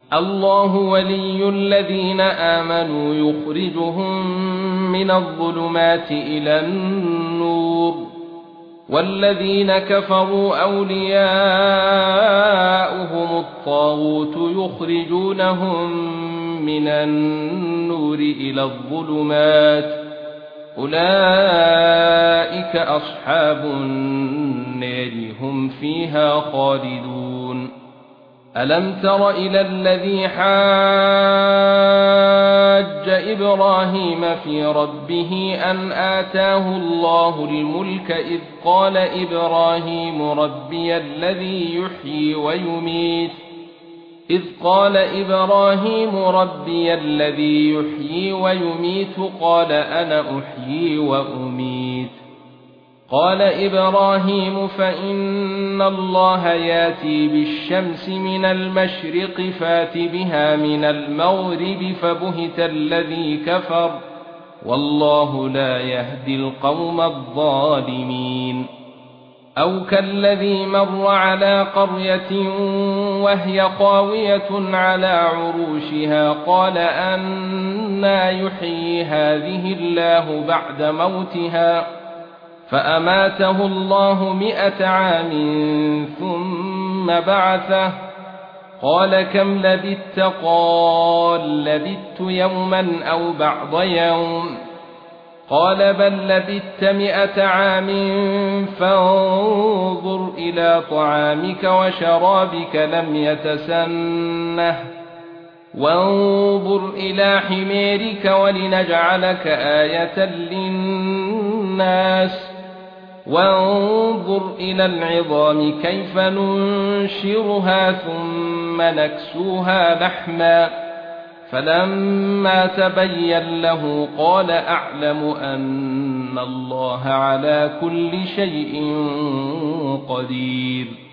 الله ولي الذين آمنوا يخرجهم من الظلمات إلى النور والذين كفروا أولياؤهم الطاغوت يخرجونهم من النور إلى الظلمات أولئك أصحاب النار هم فيها خالدون ألم تر إلى الذي حاج إبراهيم في ربه أن آتاه الله الملك إذ قال إبراهيم ربي الذي يحيي ويميت قال أنا أحيي وأميت قال إبراهيم فإن الله ياتي بالشمس من المشرق فات بها من المغرب فبهت الذي كفر والله لا يهدي القوم الظالمين أو كالذي مر على قرية وهي خاوية على عروشها قال أنى يحيي هذه الله بعد موتها فأماته الله 100 عام ثم بعثه قال كم لبثت قال لبثت يوما أو بعض يوم قال بل لبثت 100 عام فانظر إلى طعامك وشرابك لم يتسنه وانظر إلى حميرك ولنجعلك آية للناس وانظر إلى العظام كيف ننشرها ثم نكسوها لحما فلما تبين له قال أعلم أن الله على كل شيء قدير